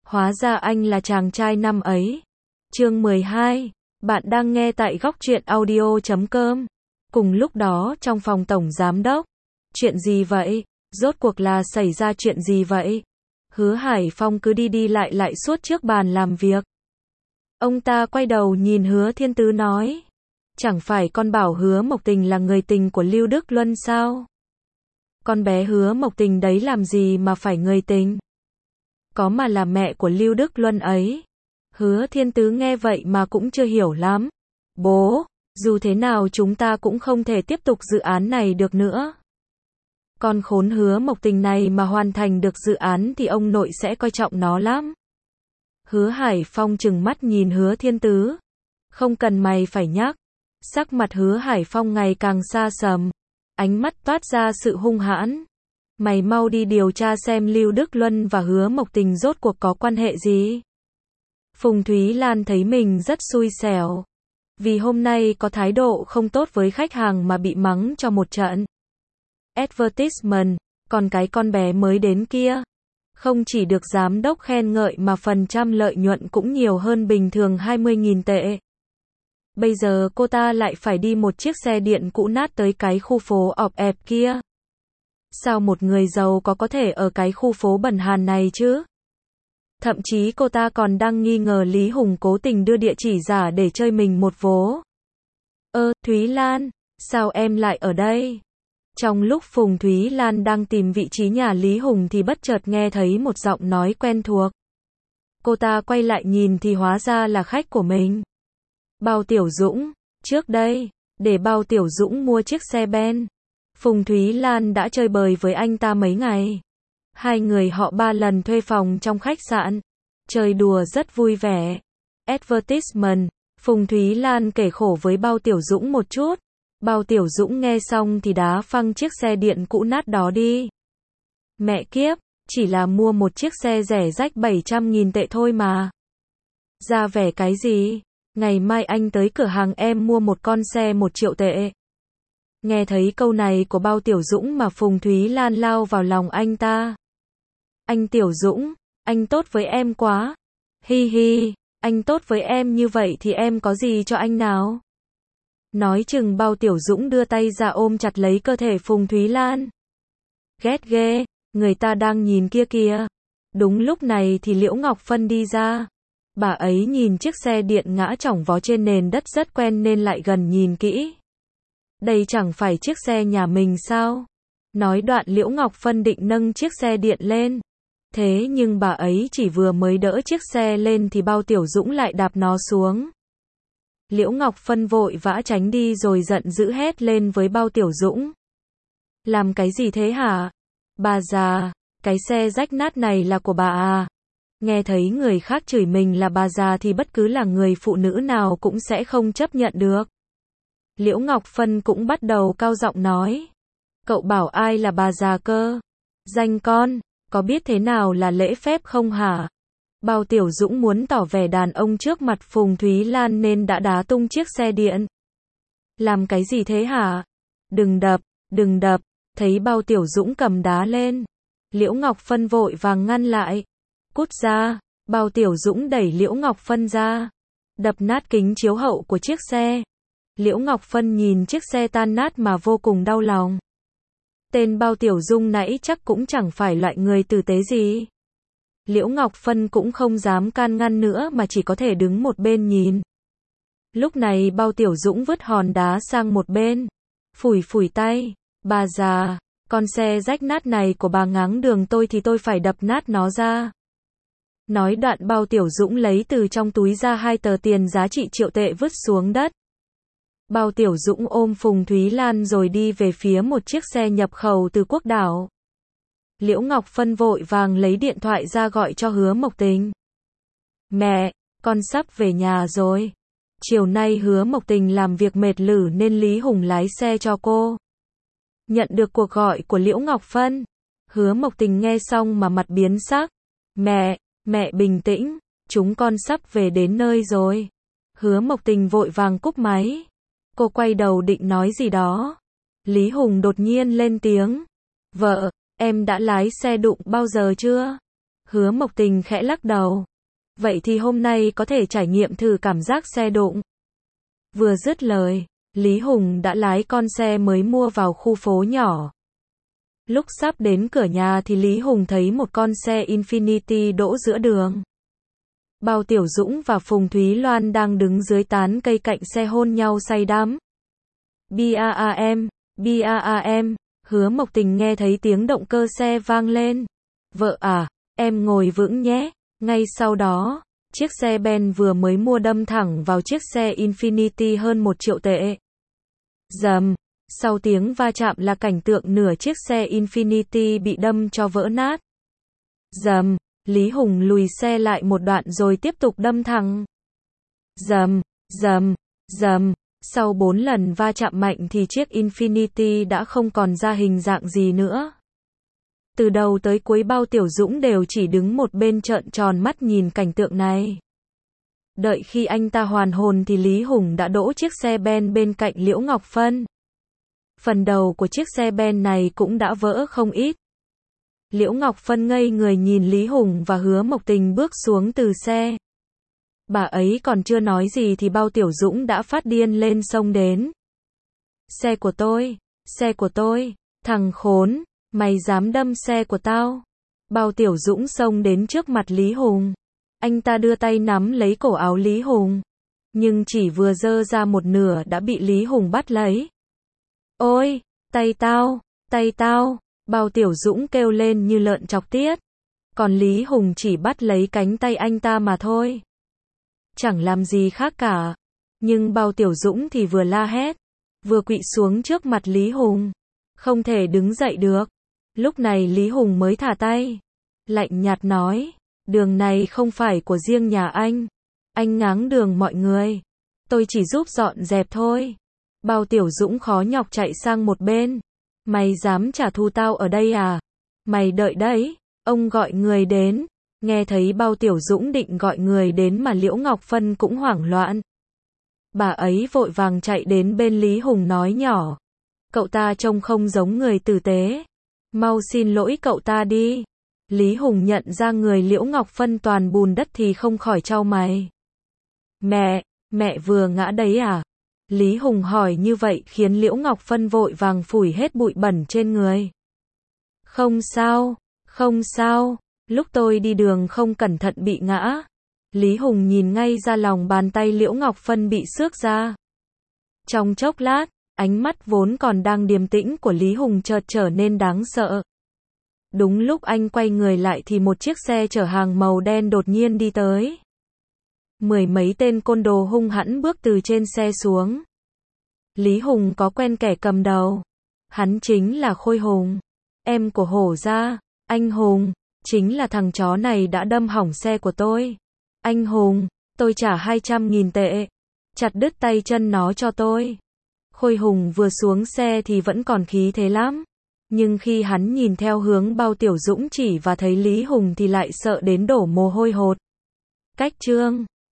Hóa ra anh là chàng trai năm ấy. Chương 12. Bạn đang nghe tại góc truyện audio.com. Cùng lúc đó trong phòng tổng giám đốc. Chuyện gì vậy? Rốt cuộc là xảy ra chuyện gì vậy? Hứa Hải Phong cứ đi đi lại lại suốt trước bàn làm việc. Ông ta quay đầu nhìn Hứa Thiên Tứ nói. Chẳng phải con bảo Hứa Mộc Tình là người tình của Lưu Đức Luân sao? Con bé Hứa Mộc Tình đấy làm gì mà phải người tình? Có mà là mẹ của Lưu Đức Luân ấy. Hứa Thiên Tứ nghe vậy mà cũng chưa hiểu lắm. Bố, dù thế nào chúng ta cũng không thể tiếp tục dự án này được nữa. Con khốn Hứa Mộc Tình này mà hoàn thành được dự án thì ông nội sẽ coi trọng nó lắm. Hứa Hải Phong trừng mắt nhìn Hứa Thiên Tứ. Không cần mày phải nhắc. Sắc mặt Hứa Hải Phong ngày càng xa sầm. Ánh mắt toát ra sự hung hãn. Mày mau đi điều tra xem Lưu Đức Luân và Hứa Mộc Tình rốt cuộc có quan hệ gì. Phùng Thúy Lan thấy mình rất xui xẻo. Vì hôm nay có thái độ không tốt với khách hàng mà bị mắng cho một trận. Advertisement, còn cái con bé mới đến kia. Không chỉ được giám đốc khen ngợi mà phần trăm lợi nhuận cũng nhiều hơn bình thường 20.000 tệ. Bây giờ cô ta lại phải đi một chiếc xe điện cũ nát tới cái khu phố ọp ẹp kia. Sao một người giàu có thể ở cái khu phố bẩn hàn này chứ? Thậm chí cô ta còn đang nghi ngờ Lý Hùng cố tình đưa địa chỉ giả để chơi mình một vố. Thúy Lan, sao em lại ở đây? Trong lúc Phùng Thúy Lan đang tìm vị trí nhà Lý Hùng thì bất chợt nghe thấy một giọng nói quen thuộc. Cô ta quay lại nhìn thì hóa ra là khách của mình. Bao Tiểu Dũng, trước đây, để Bao Tiểu Dũng mua chiếc xe Ben. Phùng Thúy Lan đã chơi bời với anh ta mấy ngày. Hai người họ 3 lần thuê phòng trong khách sạn. Chơi đùa rất vui vẻ. Advertisement, Phùng Thúy Lan kể khổ với Bao Tiểu Dũng một chút. Bao Tiểu Dũng nghe xong thì đá phăng chiếc xe điện cũ nát đó đi. Mẹ kiếp, chỉ là mua một chiếc xe rẻ rách 700.000 tệ thôi mà. Ra vẻ cái gì? Ngày mai anh tới cửa hàng em mua một con xe 1 triệu tệ. Nghe thấy câu này của Bao Tiểu Dũng mà Phùng Thúy Lan lao vào lòng anh ta. Anh Tiểu Dũng, anh tốt với em quá. Hi hi, anh tốt với em như vậy thì em có gì cho anh nào? Nói chừng Bao Tiểu Dũng đưa tay ra ôm chặt lấy cơ thể Phùng Thúy Lan. Ghét ghê, người ta đang nhìn kia kìa. Đúng lúc này thì Liễu Ngọc Phân đi ra. Bà ấy nhìn chiếc xe điện ngã chỏng vó trên nền đất rất quen nên lại gần nhìn kỹ. Đây chẳng phải chiếc xe nhà mình sao? Nói đoạn Liễu Ngọc Phân định nâng chiếc xe điện lên. Thế nhưng bà ấy chỉ vừa mới đỡ chiếc xe lên thì Bao Tiểu Dũng lại đạp nó xuống. Liễu Ngọc Phân vội vã tránh đi rồi giận dữ hét lên với Bao Tiểu Dũng. Làm cái gì thế hả? Bà già, cái xe rách nát này là của bà à? Nghe thấy người khác chửi mình là bà già thì bất cứ là người phụ nữ nào cũng sẽ không chấp nhận được. Liễu Ngọc Phân cũng bắt đầu cao giọng nói. Cậu bảo ai là bà già cơ? Danh con, có biết thế nào là lễ phép không hả? Bao Tiểu Dũng muốn tỏ vẻ đàn ông trước mặt Phùng Thúy Lan nên đã đá tung chiếc xe điện. Làm cái gì thế hả? Đừng đập, thấy Bao Tiểu Dũng cầm đá lên. Liễu Ngọc Phân vội vàng ngăn lại. Cút ra, Bao Tiểu Dũng đẩy Liễu Ngọc Phân ra. Đập nát kính chiếu hậu của chiếc xe. Liễu Ngọc Phân nhìn chiếc xe tan nát mà vô cùng đau lòng. Tên Bao Tiểu Dung nãy chắc cũng chẳng phải loại người tử tế gì. Liễu Ngọc Phân cũng không dám can ngăn nữa mà chỉ có thể đứng một bên nhìn. Lúc này Bao Tiểu Dũng vứt hòn đá sang một bên. Phủi tay. Bà già, con xe rách nát này của bà ngáng đường tôi thì tôi phải đập nát nó ra. Nói đoạn Bao Tiểu Dũng lấy từ trong túi ra 2 tờ tiền giá trị triệu tệ vứt xuống đất. Bao Tiểu Dũng ôm Phùng Thúy Lan rồi đi về phía một chiếc xe nhập khẩu từ Quốc Đảo. Liễu Ngọc Phân vội vàng lấy điện thoại ra gọi cho Hứa Mộc Tình. Mẹ, con sắp về nhà rồi. Chiều nay Hứa Mộc Tình làm việc mệt lử nên Lý Hùng lái xe cho cô. Nhận được cuộc gọi của Liễu Ngọc Phân. Hứa Mộc Tình nghe xong mà mặt biến sắc. Mẹ bình tĩnh, chúng con sắp về đến nơi rồi. Hứa Mộc Tình vội vàng cúp máy. Cô quay đầu định nói gì đó. Lý Hùng đột nhiên lên tiếng. Vợ, em đã lái xe đụng bao giờ chưa? Hứa Mộc Tình khẽ lắc đầu. Vậy thì hôm nay có thể trải nghiệm thử cảm giác xe đụng. Vừa dứt lời, Lý Hùng đã lái con xe mới mua vào khu phố nhỏ. Lúc sắp đến cửa nhà thì Lý Hùng thấy một con xe Infiniti đỗ giữa đường. Bao Tiểu Dũng và Phùng Thúy Loan đang đứng dưới tán cây cạnh xe hôn nhau say đắm. BAAM, BAAM, Hứa Mộc Tình nghe thấy tiếng động cơ xe vang lên. Vợ à, em ngồi vững nhé. Ngay sau đó, chiếc xe Ben vừa mới mua đâm thẳng vào chiếc xe Infiniti hơn 1 triệu tệ. Rầm, sau tiếng va chạm là cảnh tượng nửa chiếc xe Infiniti bị đâm cho vỡ nát. Rầm, Lý Hùng lùi xe lại một đoạn rồi tiếp tục đâm thẳng. Rầm, rầm, rầm, sau 4 lần va chạm mạnh thì chiếc Infiniti đã không còn ra hình dạng gì nữa. Từ đầu tới cuối Bao Tiểu Dũng đều chỉ đứng một bên trợn tròn mắt nhìn cảnh tượng này. Đợi khi anh ta hoàn hồn thì Lý Hùng đã đỗ chiếc xe Ben bên cạnh Liễu Ngọc Phân. Phần đầu của chiếc xe Ben này cũng đã vỡ không ít. Liễu Ngọc Phân ngây người nhìn Lý Hùng và Hứa Mộc Tình bước xuống từ xe. Bà ấy còn chưa nói gì thì Bao Tiểu Dũng đã phát điên lên xông đến. Xe của tôi, thằng khốn, mày dám đâm xe của tao. Bao Tiểu Dũng xông đến trước mặt Lý Hùng. Anh ta đưa tay nắm lấy cổ áo Lý Hùng. Nhưng chỉ vừa giơ ra một nửa đã bị Lý Hùng bắt lấy. Ôi, tay tao, Bao Tiểu Dũng kêu lên như lợn chọc tiết. Còn Lý Hùng chỉ bắt lấy cánh tay anh ta mà thôi. Chẳng làm gì khác cả. Nhưng Bao Tiểu Dũng thì vừa la hét, vừa quỵ xuống trước mặt Lý Hùng. Không thể đứng dậy được. Lúc này Lý Hùng mới thả tay. Lạnh nhạt nói, đường này không phải của riêng nhà anh. Anh ngáng đường mọi người. Tôi chỉ giúp dọn dẹp thôi. Bao Tiểu Dũng khó nhọc chạy sang một bên. Mày dám trả thù tao ở đây à? Mày đợi đấy, ông gọi người đến. Nghe thấy Bao Tiểu Dũng định gọi người đến mà Liễu Ngọc Phân cũng hoảng loạn. Bà ấy vội vàng chạy đến bên Lý Hùng nói nhỏ. Cậu ta trông không giống người tử tế. Mau xin lỗi cậu ta đi. Lý Hùng nhận ra người Liễu Ngọc Phân toàn bùn đất thì không khỏi chau mày. Mẹ vừa ngã đấy à? Lý Hùng hỏi như vậy khiến Liễu Ngọc Phân vội vàng phủi hết bụi bẩn trên người. Không sao, lúc tôi đi đường không cẩn thận bị ngã. Lý Hùng nhìn ngay ra lòng bàn tay Liễu Ngọc Phân bị xước ra. Trong chốc lát, ánh mắt vốn còn đang điềm tĩnh của Lý Hùng chợt trở nên đáng sợ. Đúng lúc anh quay người lại thì một chiếc xe chở hàng màu đen đột nhiên đi tới. 10 mấy tên côn đồ hung hãn bước từ trên xe xuống. Lý Hùng có quen kẻ cầm đầu. Hắn chính là Khôi Hùng, em của Hổ gia. Anh Hùng, chính là thằng chó này đã đâm hỏng xe của tôi. Anh Hùng, tôi trả 200.000 tệ. Chặt đứt tay chân nó cho tôi. Khôi Hùng vừa xuống xe thì vẫn còn khí thế lắm. Nhưng khi hắn nhìn theo hướng Bao Tiểu Dũng chỉ và thấy Lý Hùng thì lại sợ đến đổ mồ hôi hột. Cách chương